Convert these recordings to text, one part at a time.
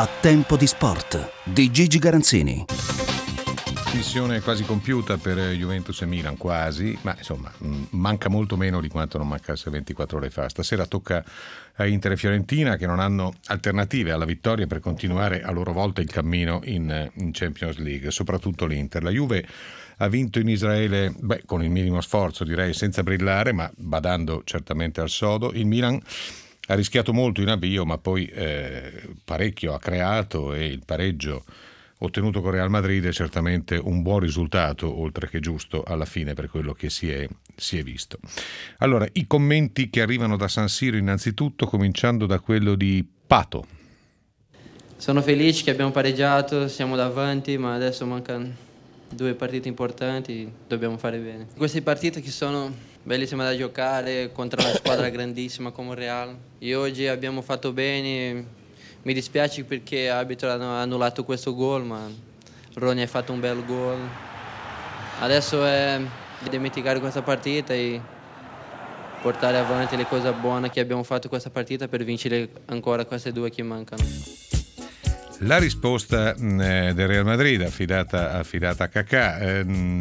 A Tempo di Sport di Gigi Garanzini. Missione quasi compiuta per Juventus e Milan, quasi, ma insomma manca molto meno di quanto non mancasse 24 ore fa. Stasera tocca a Inter e Fiorentina, che non hanno alternative alla vittoria per continuare a loro volta il cammino in Champions League, soprattutto l'Inter. La Juve ha vinto in Israele con il minimo sforzo, direi, senza brillare, ma badando certamente al sodo. Il Milan ha rischiato molto in avvio, ma poi parecchio ha creato, e il pareggio ottenuto con Real Madrid è certamente un buon risultato, oltre che giusto alla fine per quello che si è visto. Allora, i commenti che arrivano da San Siro innanzitutto, cominciando da quello di Pato. Sono felice che abbiamo pareggiato, siamo davanti, ma adesso mancano 2 partite importanti, dobbiamo fare bene. Queste partite che sono bellissime da giocare contro una squadra grandissima come il Real. E oggi abbiamo fatto bene. Mi dispiace perché l'arbitro ha annullato questo gol, ma Roni ha fatto un bel gol. Adesso è dimenticare questa partita e portare avanti le cose buone che abbiamo fatto questa partita per vincere ancora queste 2 che mancano. La risposta del Real Madrid affidata a Kaká.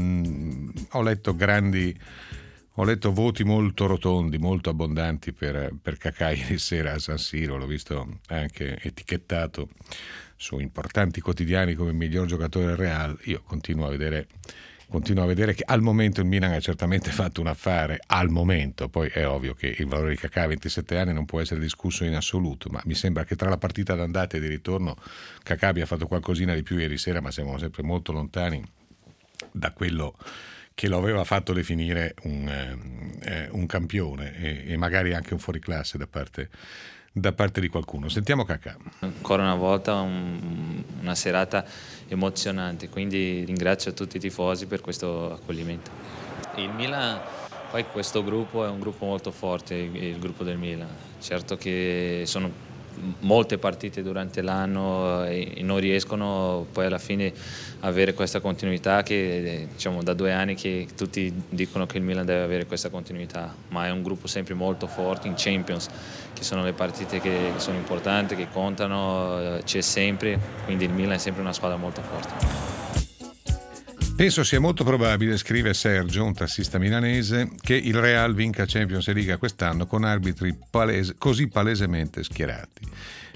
Ho letto voti molto rotondi, molto abbondanti per Kaká ieri sera a San Siro. L'ho visto anche etichettato su importanti quotidiani come il miglior giocatore del Real. Io continuo a vedere che al momento il Milan ha certamente fatto un affare, al momento. Poi è ovvio che il valore di Kaká a 27 anni non può essere discusso in assoluto, ma mi sembra che tra la partita d'andata e di ritorno Kaká abbia fatto qualcosina di più ieri sera, ma siamo sempre molto lontani da quello che lo aveva fatto definire un campione e magari anche un fuoriclasse da parte di qualcuno. Sentiamo Kaká. Ancora una volta una serata emozionante, quindi ringrazio tutti i tifosi per questo accoglimento. Il Milan, poi questo gruppo è un gruppo molto forte, il gruppo del Milan. Certo che sono molte partite durante l'anno e non riescono poi alla fine a avere questa continuità che diciamo da 2 anni che tutti dicono che il Milan deve avere questa continuità, ma è un gruppo sempre molto forte in Champions, che sono le partite che sono importanti, che contano, c'è sempre, quindi il Milan è sempre una squadra molto forte. Penso sia molto probabile, scrive Sergio, un tassista milanese, che il Real vinca Champions League quest'anno con arbitri così palesemente schierati.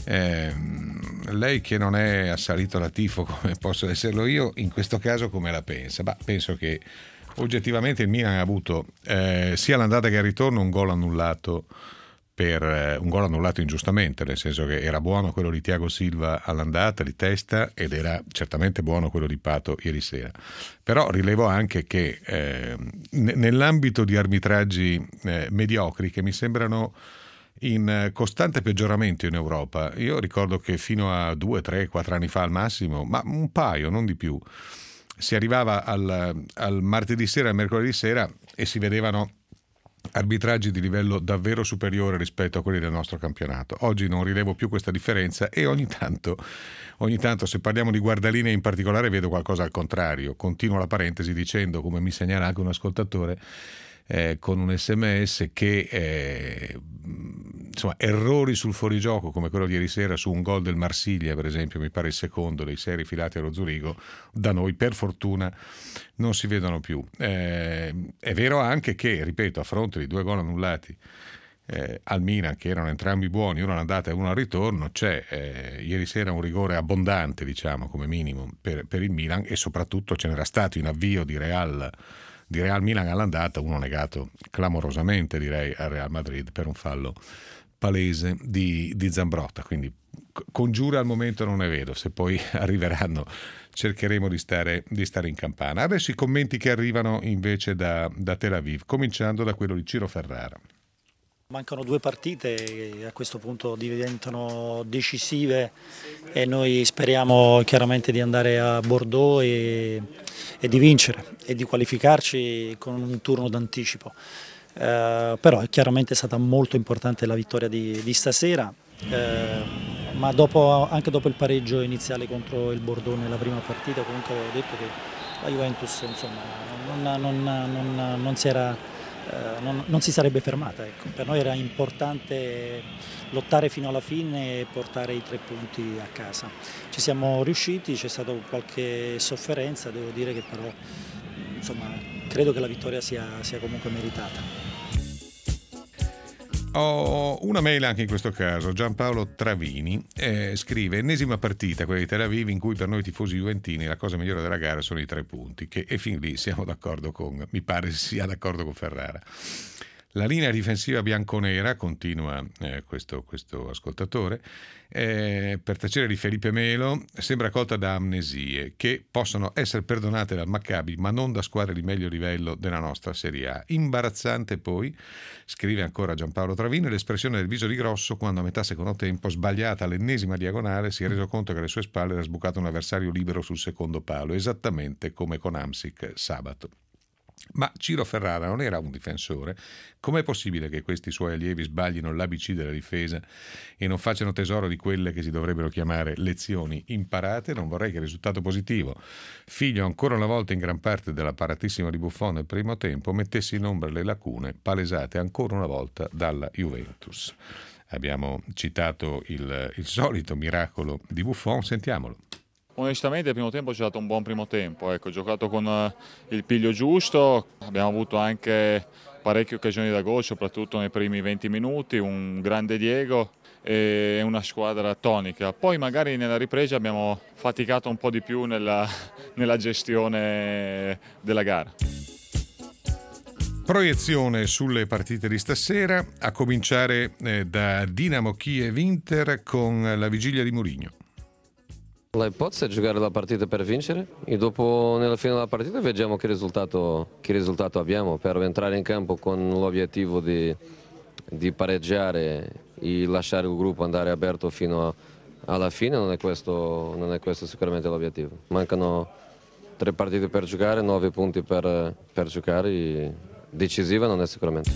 Lei che non è assalito alla tifo come posso esserlo io, in questo caso come la pensa? Penso che oggettivamente il Milan ha avuto sia l'andata che il ritorno un gol annullato ingiustamente, nel senso che era buono quello di Thiago Silva all'andata di testa ed era certamente buono quello di Pato ieri sera. Però rilevo anche che nell'ambito di arbitraggi mediocri che mi sembrano in costante peggioramento in Europa, io ricordo che fino a 2, 3, 4 anni fa al massimo, ma un paio, non di più, si arrivava al martedì sera e al mercoledì sera e si vedevano arbitraggi di livello davvero superiore rispetto a quelli del nostro campionato. Oggi non rilevo più questa differenza e ogni tanto se parliamo di guardaline in particolare vedo qualcosa al contrario. Continuo la parentesi dicendo, come mi segnala anche un ascoltatore con un SMS, che insomma errori sul fuorigioco come quello di ieri sera su un gol del Marsiglia, per esempio, mi pare il secondo dei 6 rifilati allo Zurigo, da noi per fortuna non si vedono più. È vero anche che, ripeto, a fronte di 2 gol annullati al Milan, che erano entrambi buoni, uno all'andata e uno al ritorno, c'è ieri sera un rigore abbondante, diciamo, come minimo per il Milan, e soprattutto ce n'era stato in avvio di Real Milan all'andata, uno negato clamorosamente, direi, al Real Madrid per un fallo palese di Zambrotta. Quindi congiure al momento non ne vedo, se poi arriveranno cercheremo di stare in campana. Adesso i commenti che arrivano invece da Tel Aviv, cominciando da quello di Ciro Ferrara. Mancano 2 partite che a questo punto diventano decisive e noi speriamo chiaramente di andare a Bordeaux e di vincere e di qualificarci con un turno d'anticipo. Però è chiaramente stata molto importante la vittoria di stasera, ma anche dopo il pareggio iniziale contro il Bordeaux nella prima partita, comunque avevo detto che la Juventus insomma, non si era non si sarebbe fermata. Ecco. Per noi era importante lottare fino alla fine e portare i 3 punti a casa. Ci siamo riusciti, c'è stata qualche sofferenza, devo dire che però insomma, credo che la vittoria sia comunque meritata. Ho una mail anche in questo caso. Giampaolo Travini scrive: ennesima partita, quella di Tel Aviv, in cui per noi tifosi juventini la cosa migliore della gara sono i 3 punti, e fin lì siamo d'accordo mi pare sia d'accordo con Ferrara. La linea difensiva bianconera, continua questo ascoltatore, per tacere di Felipe Melo, sembra colta da amnesie che possono essere perdonate dal Maccabi, ma non da squadre di meglio livello della nostra Serie A. Imbarazzante poi, scrive ancora Giampaolo Travini, l'espressione del viso di Grosso quando a metà secondo tempo, sbagliata all'ennesima diagonale, si è reso conto che alle sue spalle era sbucato un avversario libero sul secondo palo, esattamente come con Amsic sabato. Ma Ciro Ferrara non era un difensore? Com'è possibile che questi suoi allievi sbaglino l'ABC della difesa e non facciano tesoro di quelle che si dovrebbero chiamare lezioni imparate? Non vorrei che il risultato positivo, figlio ancora una volta in gran parte dell'apparatissimo di Buffon nel primo tempo, mettesse in ombra le lacune palesate ancora una volta dalla Juventus. Abbiamo citato il solito miracolo di Buffon, sentiamolo. Onestamente il primo tempo c'è stato un buon primo tempo, ecco, giocato con il piglio giusto, abbiamo avuto anche parecchie occasioni da gol, soprattutto nei primi 20 minuti, un grande Diego e una squadra tonica. Poi magari nella ripresa abbiamo faticato un po' di più nella gestione della gara. Proiezione sulle partite di stasera, a cominciare da Dinamo Kiev-Inter con la vigilia di Mourinho. L'ipotesi è giocare la partita per vincere e dopo nella fine della partita vediamo che risultato abbiamo per entrare in campo con l'obiettivo di pareggiare e lasciare il gruppo andare aperto fino alla fine. Non è questo sicuramente l'obiettivo. Mancano 3 partite per giocare, 9 punti per giocare e decisiva non è sicuramente.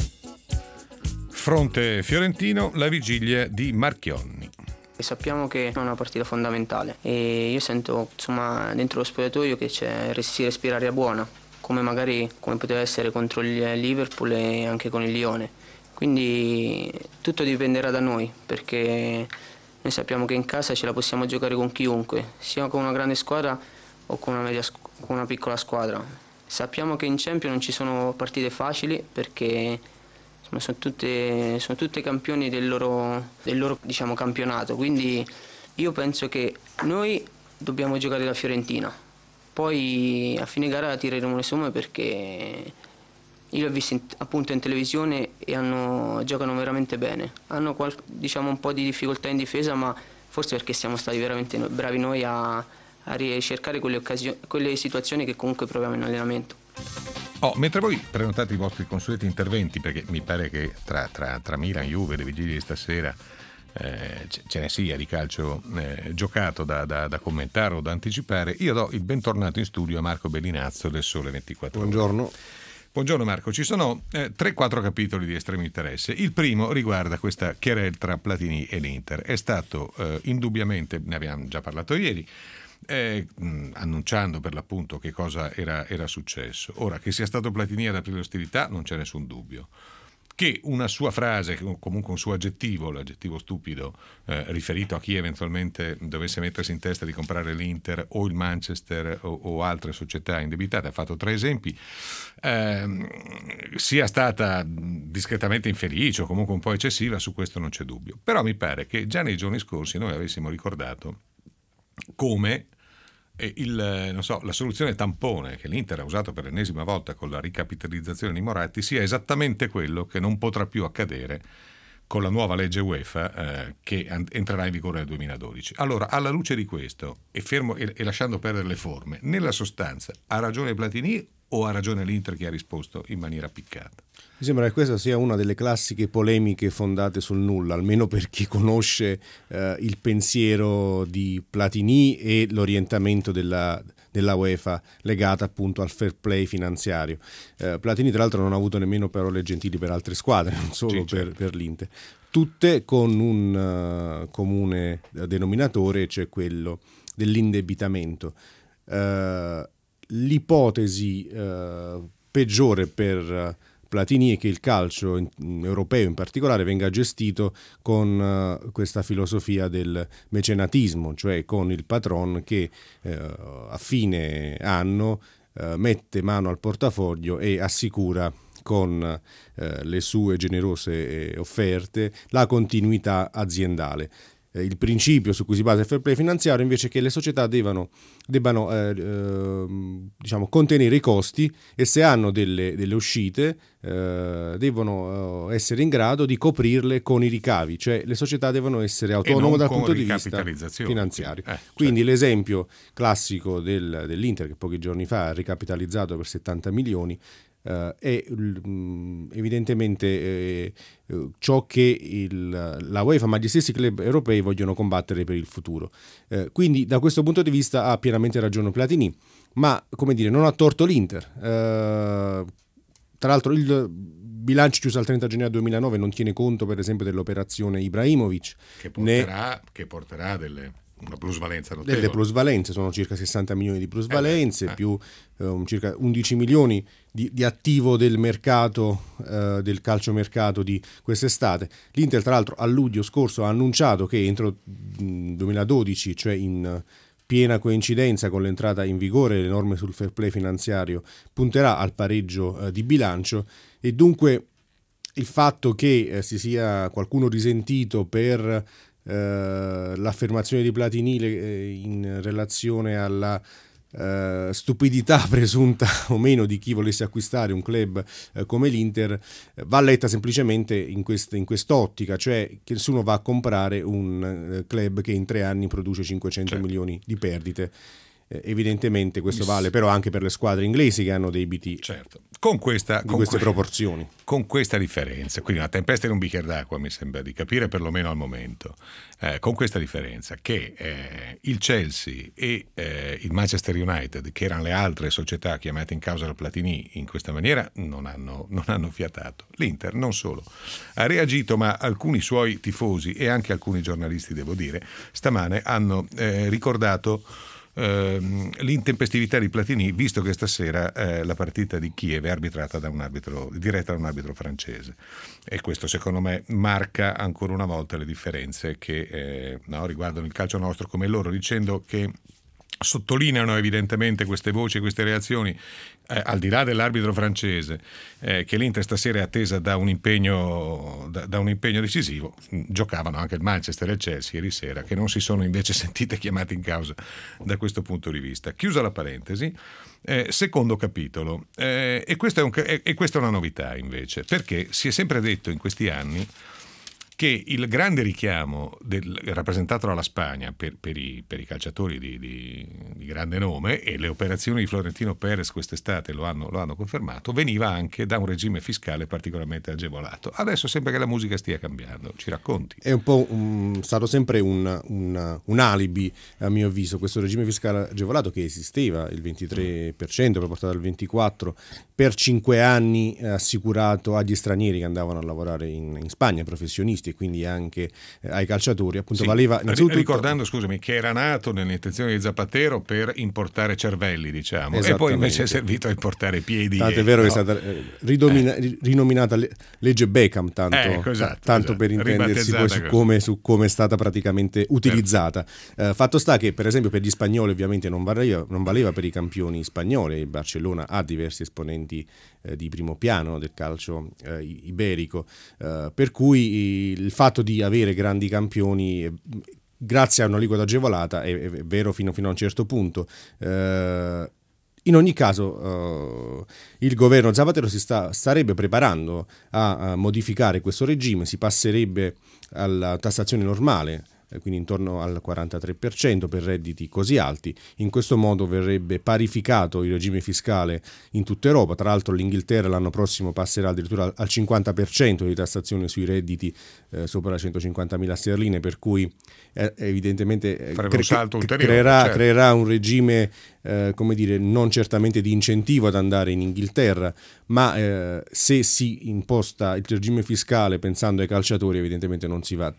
Fronte fiorentino, la vigilia di Marchionni. Sappiamo che è una partita fondamentale e io sento insomma dentro lo spogliatoio che si respira aria buona, come poteva essere contro il Liverpool e anche con il Lione. Quindi tutto dipenderà da noi, perché noi sappiamo che in casa ce la possiamo giocare con chiunque, sia con una grande squadra o con una piccola squadra. Sappiamo che in Champions non ci sono partite facili perché sono tutte campioni del loro diciamo, campionato, quindi io penso che noi dobbiamo giocare la Fiorentina, poi a fine gara tireremo le somme perché io li ho visti appunto in televisione e giocano veramente bene, hanno diciamo, un po' di difficoltà in difesa, ma forse perché siamo stati veramente bravi noi a ricercare quelle situazioni che comunque proviamo in allenamento. Mentre voi prenotate i vostri consueti interventi, perché mi pare che tra Milan e Juve le vigilie di stasera ce ne sia di calcio giocato da commentare o da anticipare, io do il bentornato in studio a Marco Bellinazzo del Sole 24 Ore. Buongiorno. Buongiorno Marco, ci sono 3-4 capitoli di estremo interesse. Il primo riguarda questa querela tra Platini e l'Inter. È stato indubbiamente, ne abbiamo già parlato ieri, annunciando per l'appunto che cosa era successo. Ora, che sia stato Platini ad aprire l'ostilità non c'è nessun dubbio, che una sua frase, comunque un suo aggettivo, l'aggettivo stupido riferito a chi eventualmente dovesse mettersi in testa di comprare l'Inter o il Manchester o altre società indebitate, ha fatto 3 esempi, sia stata discretamente infelice o comunque un po' eccessiva, su questo non c'è dubbio. Però mi pare che già nei giorni scorsi noi avessimo ricordato come la soluzione tampone che l'Inter ha usato per l'ennesima volta con la ricapitalizzazione di Moratti sia esattamente quello che non potrà più accadere con la nuova legge UEFA che entrerà in vigore nel 2012. Allora, alla luce di questo e lasciando perdere le forme, nella sostanza ha ragione Platini o ha ragione l'Inter che ha risposto in maniera piccata? Mi sembra che questa sia una delle classiche polemiche fondate sul nulla, almeno per chi conosce il pensiero di Platini e l'orientamento della UEFA legata appunto al fair play finanziario. Platini tra l'altro non ha avuto nemmeno parole gentili per altre squadre, non solo per l'Inter. Tutte con un comune denominatore, cioè quello dell'indebitamento. L'ipotesi peggiore per Platini è che il calcio europeo in particolare venga gestito con questa filosofia del mecenatismo, cioè con il patron che a fine anno mette mano al portafoglio e assicura con le sue generose offerte la continuità aziendale. Il principio su cui si basa il fair play finanziario invece è che le società debbano diciamo, contenere i costi e se hanno delle uscite devono essere in grado di coprirle con i ricavi, cioè le società devono essere autonome dal punto di vista finanziario. Quindi certo. L'esempio classico dell'Inter che pochi giorni fa ha ricapitalizzato per 70 milioni è evidentemente ciò che la UEFA ma gli stessi club europei vogliono combattere per il futuro. Quindi da questo punto di vista ha pienamente ragione Platini, ma come dire, non ha torto l'Inter. Tra l'altro il bilancio chiuso al 30 gennaio 2009 non tiene conto per esempio dell'operazione Ibrahimovic che porterà una plusvalenza notevole. Delle plusvalenze, sono circa 60 milioni di plusvalenze più circa 11 milioni di attivo del mercato del calciomercato di quest'estate. L'Inter tra l'altro a luglio scorso ha annunciato che entro 2012, cioè in piena coincidenza con l'entrata in vigore delle norme sul fair play finanziario, punterà al pareggio di bilancio e dunque il fatto che si sia qualcuno risentito per l'affermazione di Platini in relazione alla stupidità presunta o meno di chi volesse acquistare un club come l'Inter va letta semplicemente in quest'ottica, cioè che nessuno va a comprare un club che in 3 anni produce 500 milioni di perdite. Evidentemente questo vale però anche per le squadre inglesi che hanno debiti con queste proporzioni, con questa differenza, quindi una tempesta in un bicchiere d'acqua mi sembra di capire perlomeno al momento, con questa differenza che il Chelsea e il Manchester United, che erano le altre società chiamate in causa da Platini in questa maniera, non hanno fiatato. L'Inter non solo ha reagito, ma alcuni suoi tifosi e anche alcuni giornalisti, devo dire, stamane hanno ricordato l'intempestività di Platini, visto che stasera la partita di Kiev è arbitrata diretta da un arbitro francese, e questo secondo me marca ancora una volta le differenze che riguardano il calcio nostro, come loro dicendo che sottolineano evidentemente queste voci e queste reazioni al di là dell'arbitro francese, che l'Inter stasera è attesa da un impegno decisivo. Giocavano anche il Manchester e il Chelsea ieri sera, che non si sono invece sentite chiamate in causa da questo punto di vista. Chiusa la parentesi, secondo capitolo, e questa è una novità invece, perché si è sempre detto in questi anni che il grande richiamo rappresentato dalla Spagna per i calciatori di grande nome, e le operazioni di Florentino Perez quest'estate lo hanno confermato, veniva anche da un regime fiscale particolarmente agevolato. Adesso sembra che la musica stia cambiando, ci racconti? È un po' stato sempre un alibi, a mio avviso, questo regime fiscale agevolato che esisteva, il 23%, poi portato al 24%, per 5 anni assicurato agli stranieri che andavano a lavorare in Spagna, professionisti, e quindi anche ai calciatori, appunto. Sì, valeva innanzitutto, ricordando, scusami, che era nato nelle intenzioni di Zapatero per importare cervelli, diciamo, e poi invece è servito a importare piedi. Tanto è vero che è stata rinominata legge Beckham, tanto per intendersi poi su come è stata praticamente utilizzata. Fatto sta che per esempio per gli spagnoli ovviamente non valeva per i campioni spagnoli. Il Barcellona ha diversi esponenti di primo piano del calcio iberico, per cui il fatto di avere grandi campioni grazie a un'aliquota agevolata è vero fino a un certo punto. In ogni caso il governo Zapatero starebbe preparando a modificare questo regime, si passerebbe alla tassazione normale, quindi intorno al 43% per redditi così alti. In questo modo verrebbe parificato il regime fiscale in tutta Europa. Tra l'altro l'Inghilterra l'anno prossimo passerà addirittura al 50% di tassazione sui redditi sopra le 150.000 sterline, per cui evidentemente creerà un regime come dire, non certamente di incentivo ad andare in Inghilterra, ma se si imposta il regime fiscale pensando ai calciatori evidentemente non si va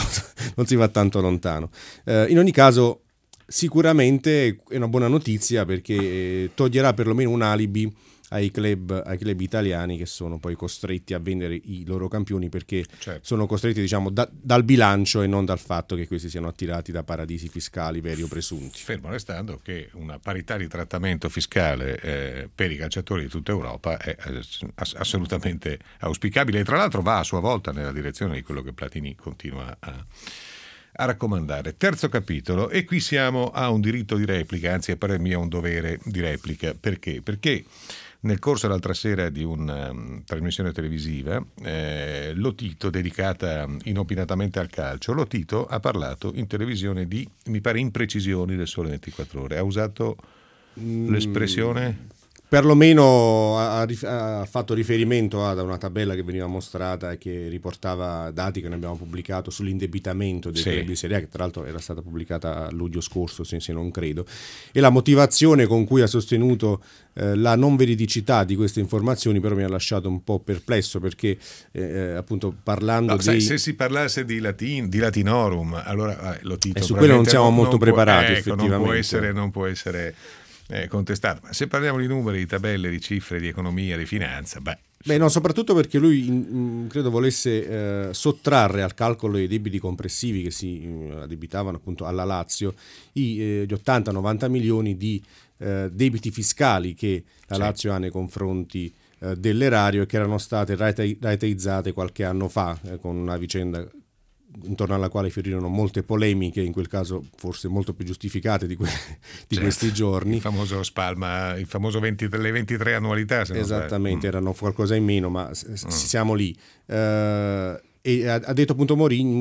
tanto lontano. In ogni caso sicuramente è una buona notizia, perché toglierà perlomeno un alibi ai club italiani, che sono poi costretti a vendere i loro campioni perché sono costretti, diciamo, dal bilancio e non dal fatto che questi siano attirati da paradisi fiscali veri o presunti. Fermo restando che una parità di trattamento fiscale per i calciatori di tutta Europa è assolutamente auspicabile, e tra l'altro va a sua volta nella direzione di quello che Platini continua a raccomandare. Terzo capitolo, e qui siamo a un diritto di replica, anzi a parer mio un dovere di replica. Perché? Perché nel corso l'altra sera di una trasmissione televisiva, Lotito, dedicata inopinatamente al calcio, Lotito ha parlato in televisione di, mi pare, imprecisioni del Sole 24 Ore. Ha usato l'espressione... Perlomeno ha fatto riferimento ad una tabella che veniva mostrata e che riportava dati che noi abbiamo pubblicato sull'indebitamento dei club di Serie A, che tra l'altro era stata pubblicata a luglio scorso, se non credo, e la motivazione con cui ha sostenuto la non veridicità di queste informazioni però mi ha lasciato un po' perplesso, perché appunto parlando se si parlasse di latinorum, allora Lotito, su quello non siamo molto preparati, effettivamente. Non può essere contestato. Ma se parliamo di numeri, di tabelle, di cifre, di economia, di finanza, no, soprattutto perché lui credo volesse sottrarre al calcolo dei debiti complessivi che si addebitavano appunto alla Lazio gli 80-90 milioni di debiti fiscali che la Lazio ha nei confronti dell'erario, e che erano state rateizzate qualche anno fa con una vicenda intorno alla quale fiorirono molte polemiche, in quel caso forse molto più giustificate di questi giorni. Il famoso spalma, le 23 annualità. Esattamente, erano qualcosa in meno, ma siamo lì. E ha detto appunto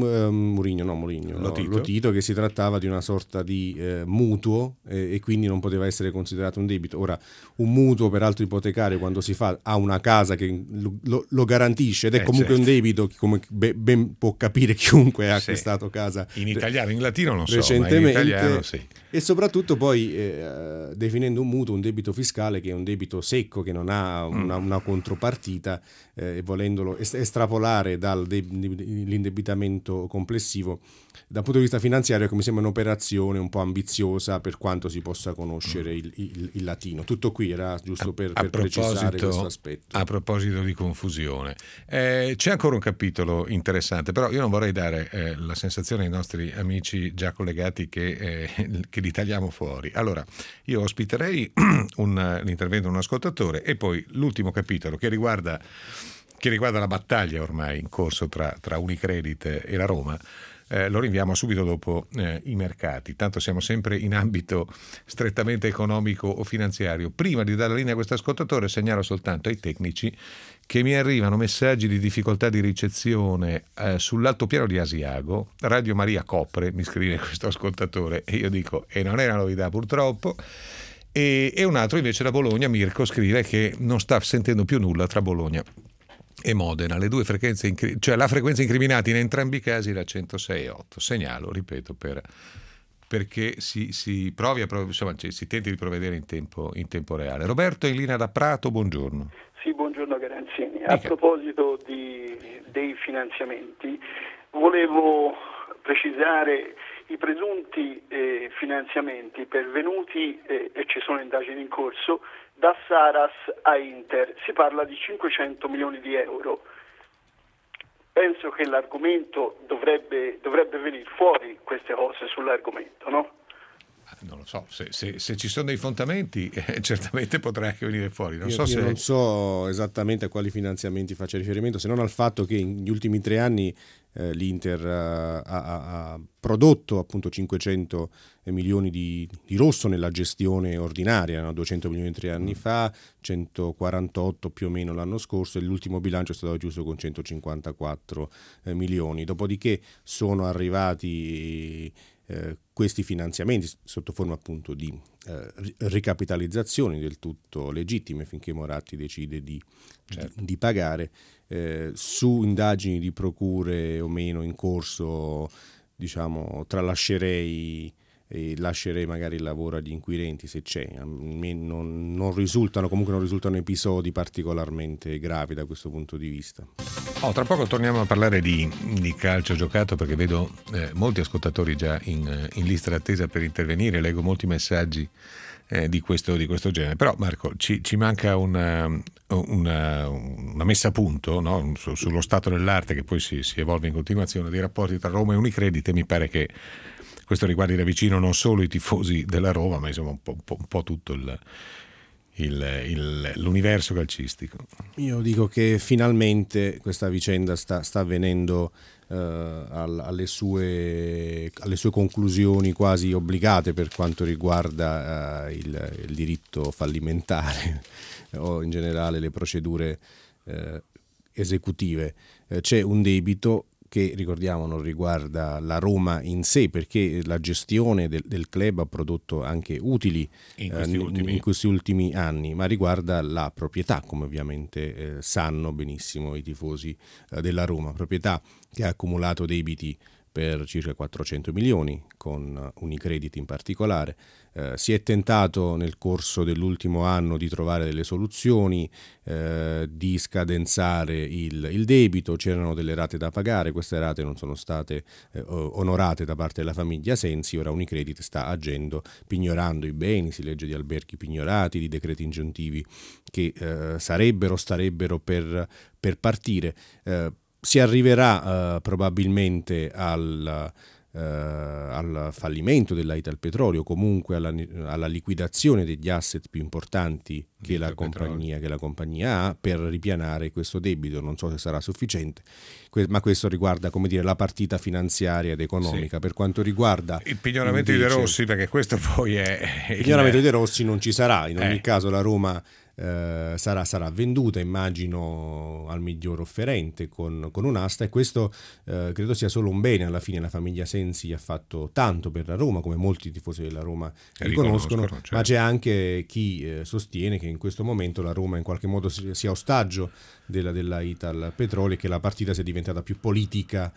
Lotito, che si trattava di una sorta di mutuo e quindi non poteva essere considerato un debito. Ora, un mutuo peraltro ipotecario, quando si fa a una casa che lo garantisce, ed è comunque un debito, come ben può capire chiunque ha acquistato casa in italiano, in latino non recentemente, so, ma in italiano e soprattutto poi definendo un mutuo un debito fiscale che è un debito secco, che non ha una contropartita, e volendolo estrapolare dall'indebitamento complessivo dal punto di vista finanziario, mi sembra un'operazione un po' ambiziosa, per quanto si possa conoscere il latino. Tutto qui era giusto per precisare questo aspetto. A proposito di confusione, c'è ancora un capitolo interessante, però io non vorrei dare la sensazione ai nostri amici già collegati che li tagliamo fuori. Allora, io ospiterei l'intervento di un ascoltatore, e poi l'ultimo capitolo che riguarda la battaglia ormai in corso tra Unicredit e la Roma. Lo rinviamo subito dopo i mercati, tanto siamo sempre in ambito strettamente economico o finanziario. Prima di dare la linea a questo ascoltatore, segnalo soltanto ai tecnici che mi arrivano messaggi di difficoltà di ricezione sull'altopiano di Asiago. Radio Maria copre, mi scrive questo ascoltatore, e io dico, e non è una novità purtroppo. E un altro invece da Bologna, Mirko, scrive che non sta sentendo più nulla tra Bologna e Modena, le due frequenze, cioè la frequenza incriminata in entrambi i casi la 106.8. Segnalo, ripeto, perché si provi insomma, si tenti di provvedere in tempo reale. Roberto in linea da Prato, buongiorno. Sì, buongiorno Garanzini. A proposito dei finanziamenti, volevo precisare i presunti finanziamenti pervenuti, e ci sono indagini in corso, da Saras a Inter. Si parla di 500 milioni di euro. Penso che l'argomento dovrebbe venire fuori, queste cose sull'argomento, no? Non lo so, se ci sono dei fondamenti certamente potrà anche venire fuori. Io non so esattamente a quali finanziamenti faccia riferimento, se non al fatto che negli ultimi 3 anni l'Inter ha prodotto appunto 500 milioni di rosso nella gestione ordinaria, no? 200 milioni 3 anni fa, 148 più o meno l'anno scorso, e l'ultimo bilancio è stato chiuso con 154 milioni. Dopodiché sono arrivati questi finanziamenti sotto forma appunto di ricapitalizzazioni del tutto legittime, finché Moratti decide di pagare, su indagini di procure o meno in corso. Diciamo, tralascerei e lascerei magari il lavoro agli inquirenti, se c'è. A me non risultano episodi particolarmente gravi da questo punto di vista. Tra poco torniamo a parlare di calcio giocato, perché vedo molti ascoltatori già in lista d'attesa per intervenire. Leggo molti messaggi di questo genere. Però Marco, ci manca una messa a punto, no? Sullo stato dell'arte che poi si evolve in continuazione dei rapporti tra Roma e Unicredit, e mi pare che questo riguardi da vicino non solo i tifosi della Roma, ma insomma un po' tutto l'universo calcistico. Io dico che finalmente questa vicenda sta avvenendo alle sue conclusioni quasi obbligate per quanto riguarda il diritto fallimentare o in generale le procedure esecutive. C'è un debito che, ricordiamo, non riguarda la Roma in sé, perché la gestione del club ha prodotto anche utili in questi ultimi anni, ma riguarda la proprietà, come ovviamente sanno benissimo i tifosi della Roma, proprietà che ha accumulato debiti per circa 400 milioni con Unicredit in particolare. Si è tentato nel corso dell'ultimo anno di trovare delle soluzioni, di scadenzare il debito, c'erano delle rate da pagare, queste rate non sono state onorate da parte della famiglia Sensi. Ora Unicredit sta agendo pignorando i beni, si legge di alberghi pignorati, di decreti ingiuntivi che starebbero per partire. Si arriverà probabilmente al fallimento della Italpetrolio, comunque alla liquidazione degli asset più importanti che la compagnia ha, per ripianare questo debito. Non so se sarà sufficiente, ma questo riguarda, come dire, la partita finanziaria ed economica. Sì. Per quanto riguarda il pignoramento di De Rossi, perché questo poi è il pignoramento di De Rossi non ci sarà, in ogni caso la Roma sarà venduta, immagino, al miglior offerente con un'asta, e questo credo sia solo un bene. Alla fine la famiglia Sensi ha fatto tanto per la Roma, come molti tifosi della Roma riconoscono, certo. Ma c'è anche chi sostiene che in questo momento la Roma in qualche modo sia ostaggio della Italpetrolio, e che la partita sia diventata più politica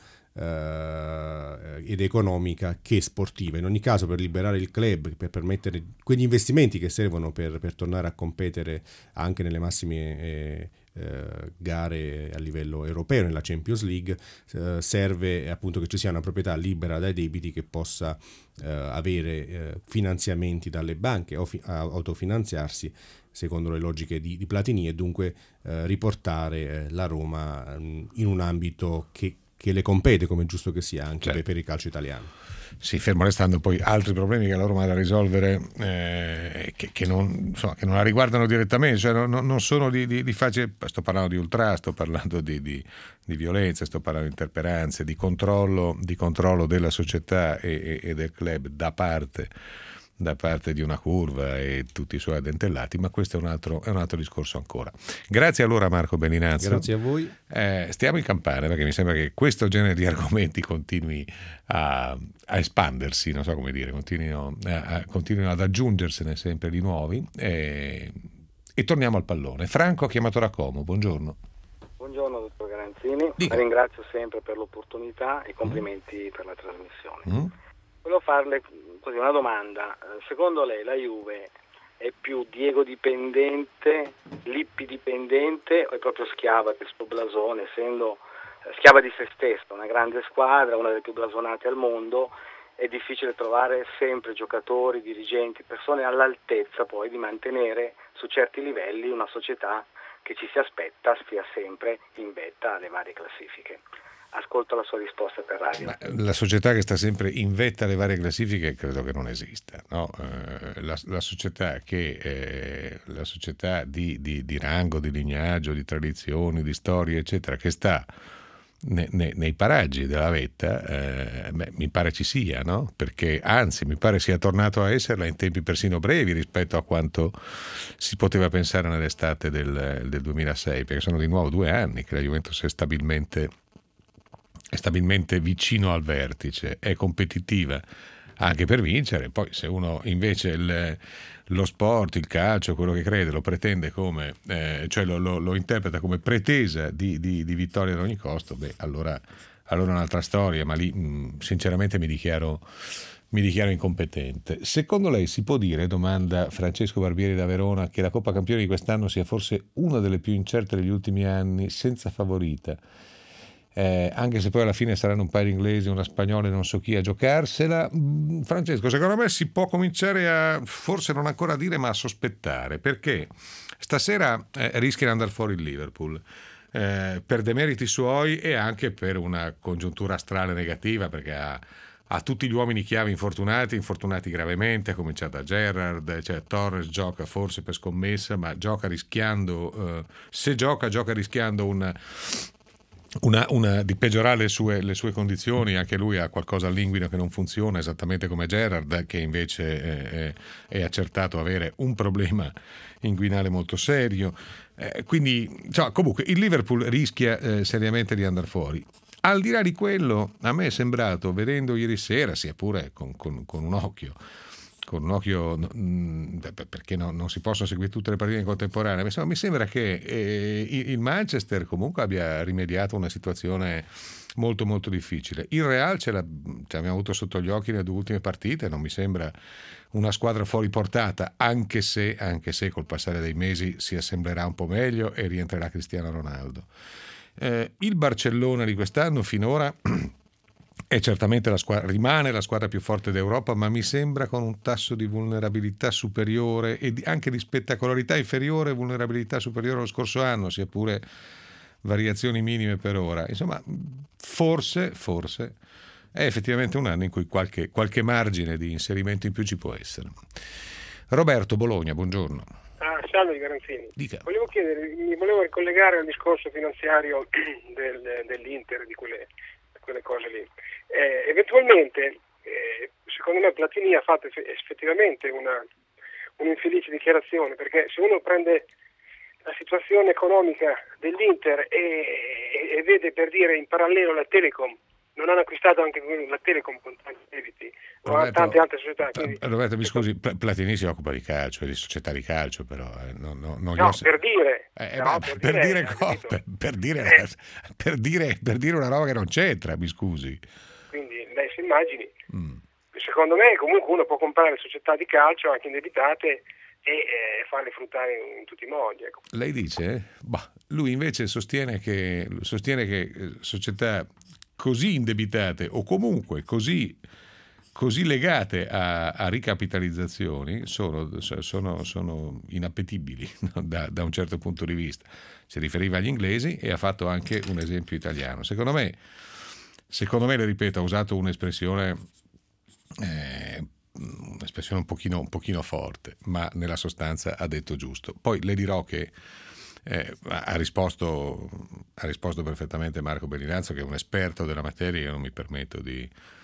ed economica che sportiva. In ogni caso, per liberare il club, per permettere quegli investimenti che servono per tornare a competere anche nelle massime gare a livello europeo, nella Champions League, serve appunto che ci sia una proprietà libera dai debiti, che possa avere finanziamenti dalle banche o autofinanziarsi secondo le logiche di Platini, e dunque riportare la Roma in un ambito che le compete, come è giusto che sia, anche per il calcio italiano. Sì, fermo restando poi altri problemi che la Roma ha da risolvere, che non la riguardano direttamente, cioè non sono di facile. Sto parlando di ultra, sto parlando di violenza, sto parlando di interperanze, di controllo della società e del club da parte di una curva e tutti i suoi addentellati, ma questo è un altro discorso ancora. Grazie allora Marco Bellinazzo. Grazie a voi. Stiamo in campana, perché mi sembra che questo genere di argomenti continui a espandersi, non so come dire, continuino ad aggiungersene sempre di nuovi, e torniamo al pallone. Franco ha chiamato da Como, buongiorno. Buongiorno dottor Garanzini, la ringrazio sempre per l'opportunità e complimenti per la trasmissione. Volevo farle così una domanda: secondo lei la Juve è più Diego dipendente, Lippi dipendente, o è proprio schiava del suo blasone, essendo schiava di se stessa, una grande squadra, una delle più blasonate al mondo? È difficile trovare sempre giocatori, dirigenti, persone all'altezza poi di mantenere su certi livelli una società che ci si aspetta stia sempre in vetta alle varie classifiche. Ascolto la sua risposta per radio. La società che sta sempre in vetta alle varie classifiche credo che non esista, no? La società di rango, di lignaggio, di tradizioni, di storie, eccetera, che sta nei paraggi della vetta, mi pare ci sia, no? Perché anzi mi pare sia tornato a esserla in tempi persino brevi rispetto a quanto si poteva pensare nell'estate del 2006, perché sono di nuovo 2 anni che la Juventus è stabilmente vicino al vertice, è competitiva anche per vincere. Poi se uno invece lo sport, il calcio, quello che crede, lo pretende come, cioè lo interpreta come pretesa di vittoria ad ogni costo, allora è un'altra storia, ma lì sinceramente mi dichiaro incompetente. Secondo lei si può dire, domanda Francesco Barbieri da Verona, che la Coppa Campioni di quest'anno sia forse una delle più incerte degli ultimi anni, senza favorita, anche se poi alla fine saranno un paio di inglesi, una spagnola e non so chi a giocarsela. Francesco, secondo me si può cominciare a, forse non ancora a dire, ma a sospettare, perché stasera rischia di andare fuori il Liverpool. Per demeriti suoi e anche per una congiuntura astrale negativa, perché ha tutti gli uomini chiave infortunati gravemente, a cominciare da Gerrard, cioè Torres gioca forse per scommessa, ma gioca rischiando, se gioca rischiando di peggiorare le sue condizioni. Anche lui ha qualcosa all'inguine che non funziona, esattamente come Gerrard, che invece è accertato avere un problema inguinale molto serio. Quindi comunque il Liverpool rischia seriamente di andare fuori. Al di là di quello, a me è sembrato, vedendo ieri sera, sia pure con un occhio, perché non si possono seguire tutte le partite in contemporanea, mi sembra che il Manchester comunque abbia rimediato a una situazione molto molto difficile. Il Real ce l'abbiamo avuto sotto gli occhi nelle 2 ultime partite, non mi sembra una squadra fuori portata, anche se col passare dei mesi si assemblerà un po' meglio e rientrerà Cristiano Ronaldo. Il Barcellona di quest'anno finora è certamente rimane la squadra più forte d'Europa, ma mi sembra con un tasso di vulnerabilità superiore e anche di spettacolarità inferiore, vulnerabilità superiore allo scorso anno, sia pure variazioni minime per ora. Insomma, forse è effettivamente un anno in cui qualche margine di inserimento in più ci può essere. Roberto, Bologna, buongiorno. Salve Garanzini. Dica. Mi volevo ricollegare al discorso finanziario dell'Inter, di quelle cose lì. Eventualmente, secondo me Platini ha fatto effettivamente un'infelice dichiarazione, perché se uno prende la situazione economica dell'Inter e vede, per dire, in parallelo la Telecom, non hanno acquistato anche la Telecom con tanti debiti, o tante altre società. Quindi, Roberto, mi scusi, Platini si occupa di calcio, di società di calcio, però per dire una roba che non c'entra, mi scusi. Quindi lei si immagini. Secondo me comunque uno può comprare società di calcio anche indebitate e farle fruttare in tutti i modi. Ecco. Lei dice? Lui invece sostiene che società così indebitate o comunque così legate a ricapitalizzazioni sono inappetibili, no? da un certo punto di vista. Si riferiva agli inglesi e ha fatto anche un esempio italiano. Secondo me, le ripeto, ha usato un'espressione un pochino forte, ma nella sostanza ha detto giusto. Poi le dirò che ha risposto perfettamente Marco Bellinazzo, che è un esperto della materia. Io non mi permetto di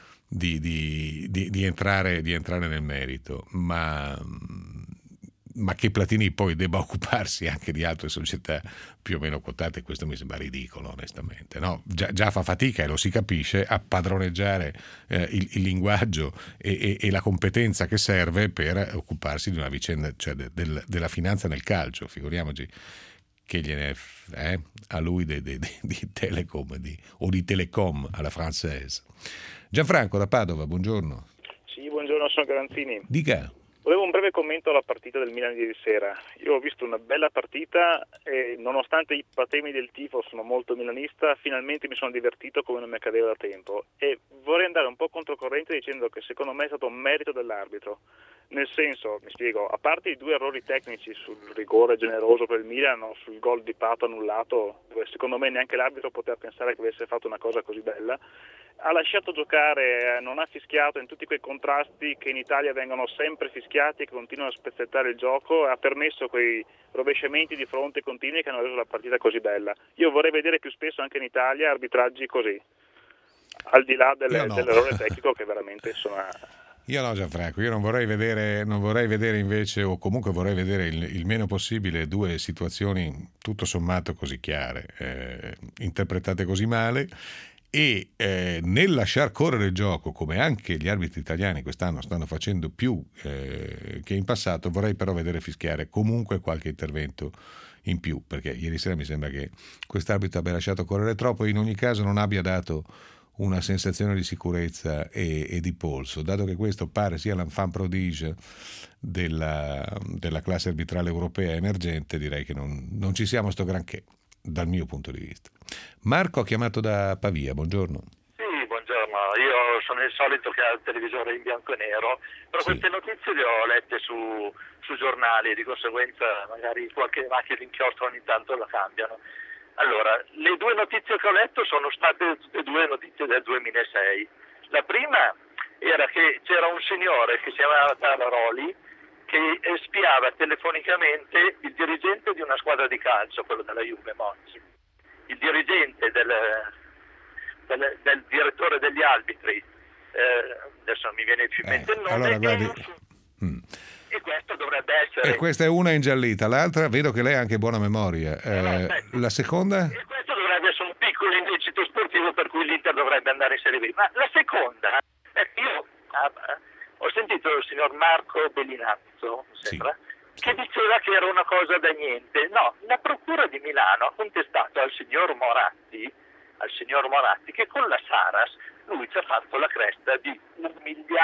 entrare nel merito, ma che Platini poi debba occuparsi anche di altre società più o meno quotate, questo mi sembra ridicolo, onestamente. No? Già fa fatica, e lo si capisce, a padroneggiare il linguaggio e la competenza che serve per occuparsi di una vicenda, cioè della finanza nel calcio. Figuriamoci che gliene a lui di Telecom o di Telecom alla francese. Gianfranco da Padova, buongiorno. Sì, buongiorno, sono Garanzini. Dica. Volevo un breve commento alla partita del Milan di ieri sera. Io ho visto una bella partita e nonostante i patemi del tifo, sono molto milanista, finalmente mi sono divertito come non mi accadeva da tempo, e vorrei andare un po' controcorrente dicendo che secondo me è stato un merito dell'arbitro. Nel senso, mi spiego, a parte i 2 errori tecnici sul rigore generoso per il Milan o sul gol di Pato annullato, dove secondo me neanche l'arbitro poteva pensare che avesse fatto una cosa così bella, ha lasciato giocare, non ha fischiato in tutti quei contrasti che in Italia vengono sempre fischiati e che continuano a spezzettare il gioco, ha permesso quei rovesciamenti di fronte continui che hanno reso la partita così bella. Io vorrei vedere più spesso anche in Italia arbitraggi così, al di là dell'errore tecnico che veramente sono... Io no, Gianfranco, io non vorrei vedere invece, o comunque vorrei vedere il meno possibile 2 situazioni tutto sommato così chiare, interpretate così male, e nel lasciar correre il gioco, come anche gli arbitri italiani quest'anno stanno facendo più che in passato, vorrei però vedere fischiare comunque qualche intervento in più, perché ieri sera mi sembra che quest'arbitro abbia lasciato correre troppo e in ogni caso non abbia dato una sensazione di sicurezza e di polso, dato che questo pare sia l'enfant prodige della classe arbitrale europea emergente. Direi che non ci siamo sto granché. dal mio punto di vista. Marco ha chiamato da Pavia, buongiorno. Sì, buongiorno, io sono il solito che ha il televisore in bianco e nero, però queste notizie le ho lette su giornali e di conseguenza magari qualche macchia d'inchiostro ogni tanto la cambiano. Allora, le due notizie che ho letto sono state tutte e due notizie del 2006. La prima era che c'era un signore che si chiamava Tavaroli che spiava telefonicamente il dirigente di una squadra di calcio, quello della Juve, Monzi, il dirigente del direttore degli arbitri, adesso non mi viene più in mente il nome, allora, guardi... e questo dovrebbe essere... E questa è una ingiallita, l'altra vedo che lei ha anche buona memoria. La seconda? E questo dovrebbe essere un piccolo illecito sportivo per cui l'Inter dovrebbe andare in Serie B. Ma la seconda, io ho sentito il signor Marco Bellinazzo, mi sembra, che diceva che era una cosa da niente. No, la Procura di Milano ha contestato al signor Moratti che con la Saras lui ci ha fatto la cresta di 1,7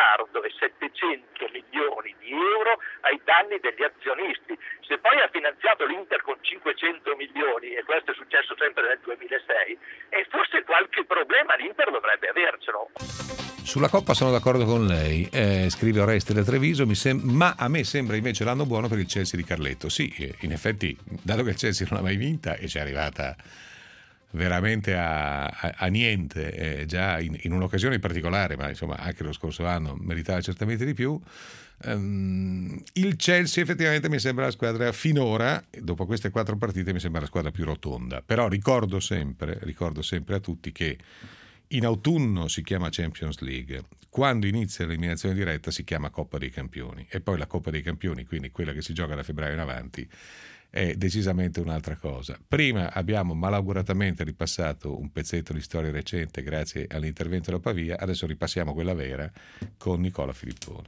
miliardi di euro ai danni degli azionisti. Se poi ha finanziato l'Inter con 500 milioni, e questo è successo sempre nel 2006, e forse qualche problema l'Inter dovrebbe avercelo. Sulla Coppa sono d'accordo con lei, scrive Oreste da Treviso, ma a me sembra invece l'anno buono per il Chelsea di Carletto. Sì, in effetti, dato che il Chelsea non ha mai vinta e ci è arrivata veramente a niente, già in un'occasione in particolare, ma insomma anche lo scorso anno meritava certamente di più. Il Chelsea effettivamente mi sembra la squadra finora, dopo queste 4 partite, mi sembra la squadra più rotonda. Però ricordo sempre a tutti che in autunno si chiama Champions League, quando inizia l'eliminazione diretta si chiama Coppa dei Campioni, e poi la Coppa dei Campioni, quindi quella che si gioca da febbraio in avanti, è decisamente un'altra cosa. Prima abbiamo malauguratamente ripassato un pezzetto di storia recente grazie all'intervento della Pavia, adesso ripassiamo quella vera con Nicola Filippone.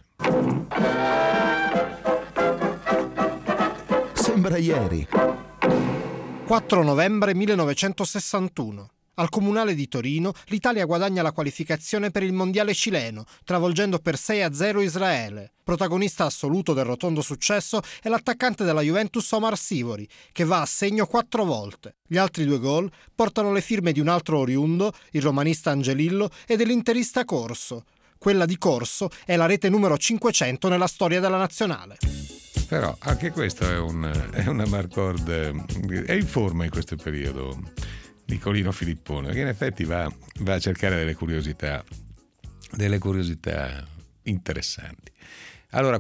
Sembra ieri. 4 novembre 1961. Al Comunale di Torino l'Italia guadagna la qualificazione per il mondiale cileno, travolgendo per 6-0 Israele. Protagonista assoluto del rotondo successo è l'attaccante della Juventus Omar Sivori, che va a segno 4 volte. Gli altri 2 gol portano le firme di un altro oriundo, il romanista Angelillo, e dell'interista Corso. Quella di Corso è la rete numero 500 nella storia della nazionale. Però anche questo è una Marcord, è in forma in questo periodo Nicolino Filippone, che in effetti va a cercare delle curiosità interessanti. Allora,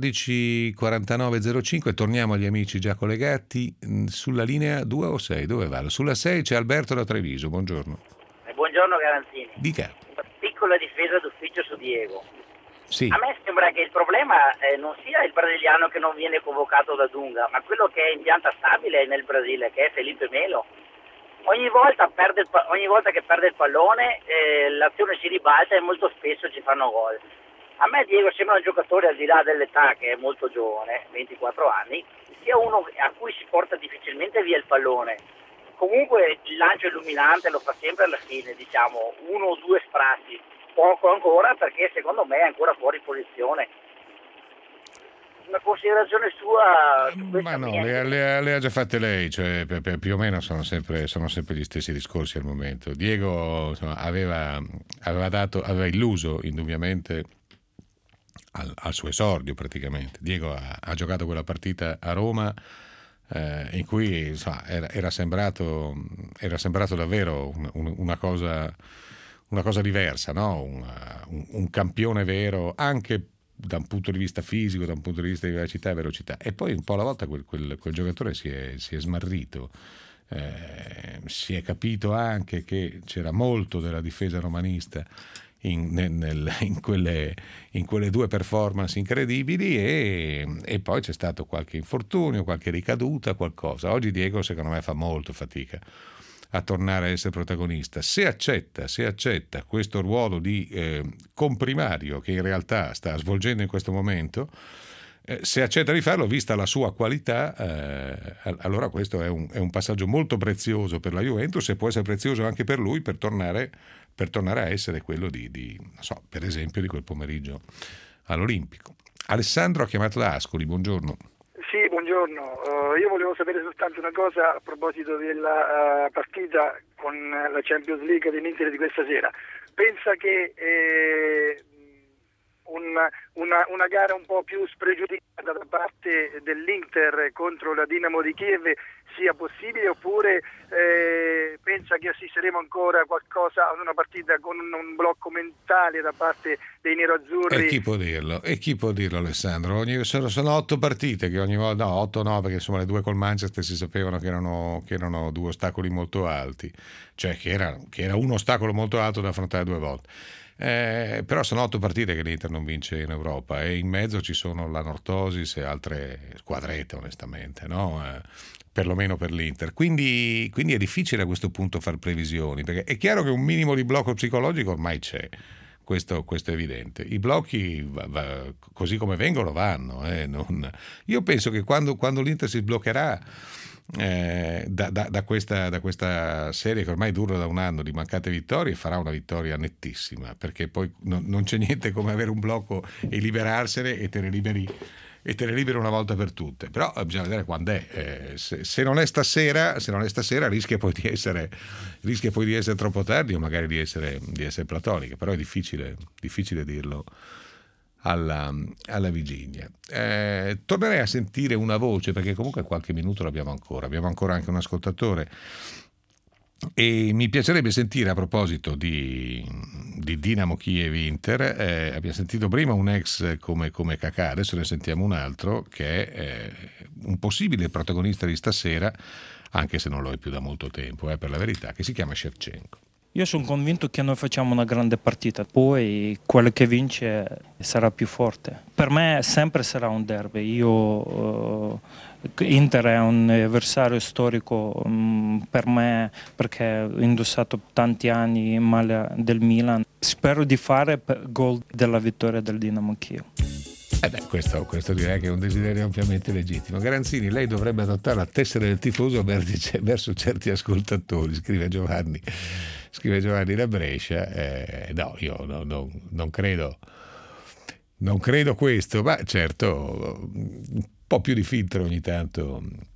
14:49:05, torniamo agli amici già collegati. Sulla linea 2 o 6, dove vado? Sulla 6 c'è Alberto da Treviso, buongiorno. Buongiorno Garanzini. Dica. Una piccola difesa d'ufficio su Diego. Sì. A me sembra che il problema non sia il brasiliano che non viene convocato da Dunga, ma quello che è in pianta stabile nel Brasile, che è Felipe Melo. Ogni volta che perde il pallone l'azione si ribalta e molto spesso ci fanno gol. A me Diego sembra un giocatore, al di là dell'età, che è molto giovane, 24 anni, sia uno a cui si porta difficilmente via il pallone. Comunque il lancio illuminante lo fa sempre alla fine, diciamo 1 o 2 sprazzi, poco ancora, perché secondo me è ancora fuori posizione. Una considerazione sua su questa? Ma no, le ha già fatte lei, cioè più o meno sono sempre gli stessi discorsi al momento. Diego, insomma, aveva illuso indubbiamente al suo esordio praticamente. Diego ha giocato quella partita a Roma in cui insomma, era sembrato davvero una cosa diversa, no? Un campione vero, anche da un punto di vista fisico, da un punto di vista di vivacità e velocità. E poi un po' alla volta quel giocatore si è smarrito, si è capito anche che c'era molto della difesa romanista in quelle 2 performance incredibili, e poi c'è stato qualche infortunio, qualche ricaduta, qualcosa. Oggi Diego secondo me fa molto fatica a tornare a essere protagonista. Se accetta questo ruolo di comprimario che in realtà sta svolgendo in questo momento, se accetta di farlo, vista la sua qualità, allora questo è un passaggio molto prezioso per la Juventus, e può essere prezioso anche per lui per tornare a essere quello di non so, per esempio di quel pomeriggio all'Olimpico. Alessandro ha chiamato da Ascoli, buongiorno. Sì, buongiorno. Buongiorno, io volevo sapere soltanto una cosa a proposito della partita con la Champions League dell'Inter di questa sera. Pensa che una gara un po' più spregiudicata da parte dell'Inter contro la Dinamo di Kiev sia possibile, oppure pensa che assisteremo ancora a qualcosa ad una partita con un blocco mentale da parte dei nerazzurri? E chi può dirlo Alessandro? Sono 8 partite che ogni volta, no 8 no, perché insomma le 2 col Manchester si sapevano che erano 2 ostacoli molto alti, cioè che era un ostacolo molto alto da affrontare 2 volte. Però sono 8 partite che l'Inter non vince in Europa e in mezzo ci sono l'Anorthosis e altre squadrette, onestamente, no? Perlomeno per l'Inter. Quindi è difficile a questo punto fare previsioni, perché è chiaro che un minimo di blocco psicologico ormai c'è. Questo è evidente. I blocchi così come vengono vanno. Io penso che quando l'Inter si sbloccherà da questa serie che ormai dura da un anno di mancate vittorie, farà una vittoria nettissima, perché poi non c'è niente come avere un blocco e liberarsene e te ne liberi una volta per tutte. Però bisogna vedere quando è. Se non è stasera rischia poi di essere troppo tardi, o magari di essere platonica, però è difficile dirlo alla vigilia. Tornerei a sentire una voce, perché comunque qualche minuto l'abbiamo ancora anche un ascoltatore, e mi piacerebbe sentire, a proposito di Dinamo Kiev Inter, abbiamo sentito prima un ex come Kakà, adesso ne sentiamo un altro che è un possibile protagonista di stasera, anche se non lo è più da molto tempo, per la verità, che si chiama Shevchenko. Io sono convinto che noi facciamo una grande partita, poi quello che vince sarà più forte. Per me sempre sarà un derby. Inter è un avversario storico per me, perché ho indossato tanti anni in maglia del Milan. Spero di fare gol della vittoria del Dinamo Kiev. Questo direi che è un desiderio ampiamente legittimo. Garanzini, lei dovrebbe adottare la tessera del tifoso verso certi ascoltatori, scrive Giovanni da Brescia. No, io non credo questo, ma certo un po' più di filtro ogni tanto.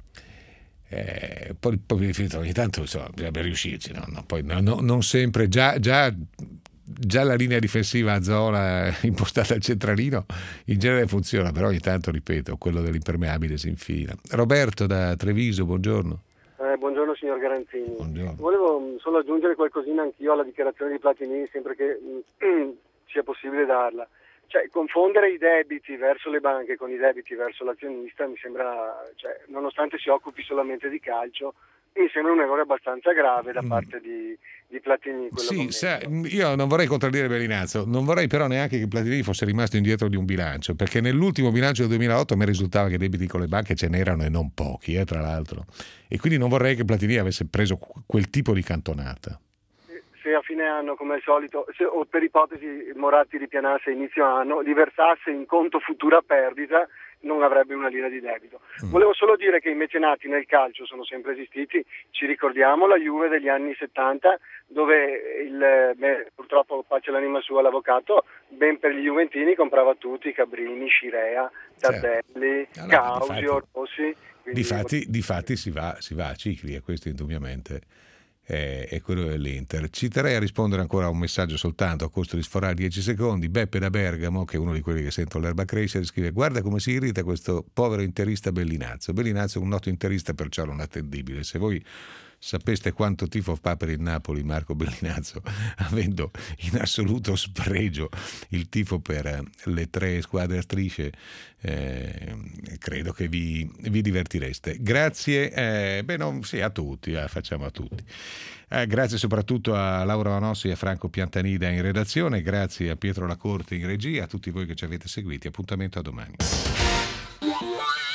Un po' più di filtro ogni tanto, insomma, bisogna riuscirci, no? Poi non sempre già la linea difensiva a zona impostata al centralino in genere funziona, però ogni tanto, ripeto, quello dell'impermeabile si infila. Roberto da Treviso, buongiorno. Buongiorno signor Garanzini. Buongiorno. Volevo solo aggiungere qualcosina anch'io alla dichiarazione di Platini, sempre che sia possibile darla. Cioè, confondere i debiti verso le banche con i debiti verso l'azionista mi sembra, nonostante si occupi solamente di calcio, mi sembra un errore abbastanza grave da parte di Platini. Sì, io non vorrei contraddire Bellinazzo, non vorrei però neanche che Platini fosse rimasto indietro di un bilancio, perché nell'ultimo bilancio del 2008 a me risultava che debiti con le banche ce n'erano e non pochi, tra l'altro, e quindi non vorrei che Platini avesse preso quel tipo di cantonata. Se a fine anno, come al solito, o per ipotesi Moratti ripianasse a inizio anno, li versasse in conto futura perdita, non avrebbe una lira di debito. Volevo solo dire che i mecenati nel calcio sono sempre esistiti. Ci ricordiamo la Juve degli anni 70, dove purtroppo pace l'anima sua l'avvocato, ben per gli juventini comprava tutti, Cabrini, Scirea, Tardelli, Causio, Rossi. Difatti si va a cicli, e questo indubbiamente è quello dell'Inter. Ci terrei a rispondere ancora a un messaggio soltanto a costo di sforare 10 secondi. Beppe da Bergamo, che è uno di quelli che sento l'erba crescere, scrive: guarda come si irrita questo povero interista Bellinazzo è un noto interista, perciò non attendibile. Se voi sapeste quanto tifo fa per il Napoli Marco Bellinazzo, avendo in assoluto spregio il tifo per le 3 squadre a strisce, credo che vi divertireste. Grazie a tutti, facciamo a tutti. Grazie soprattutto a Laura Vanossi e a Franco Piantanida in redazione, grazie a Pietro Lacorte in regia, a tutti voi che ci avete seguiti. Appuntamento a domani.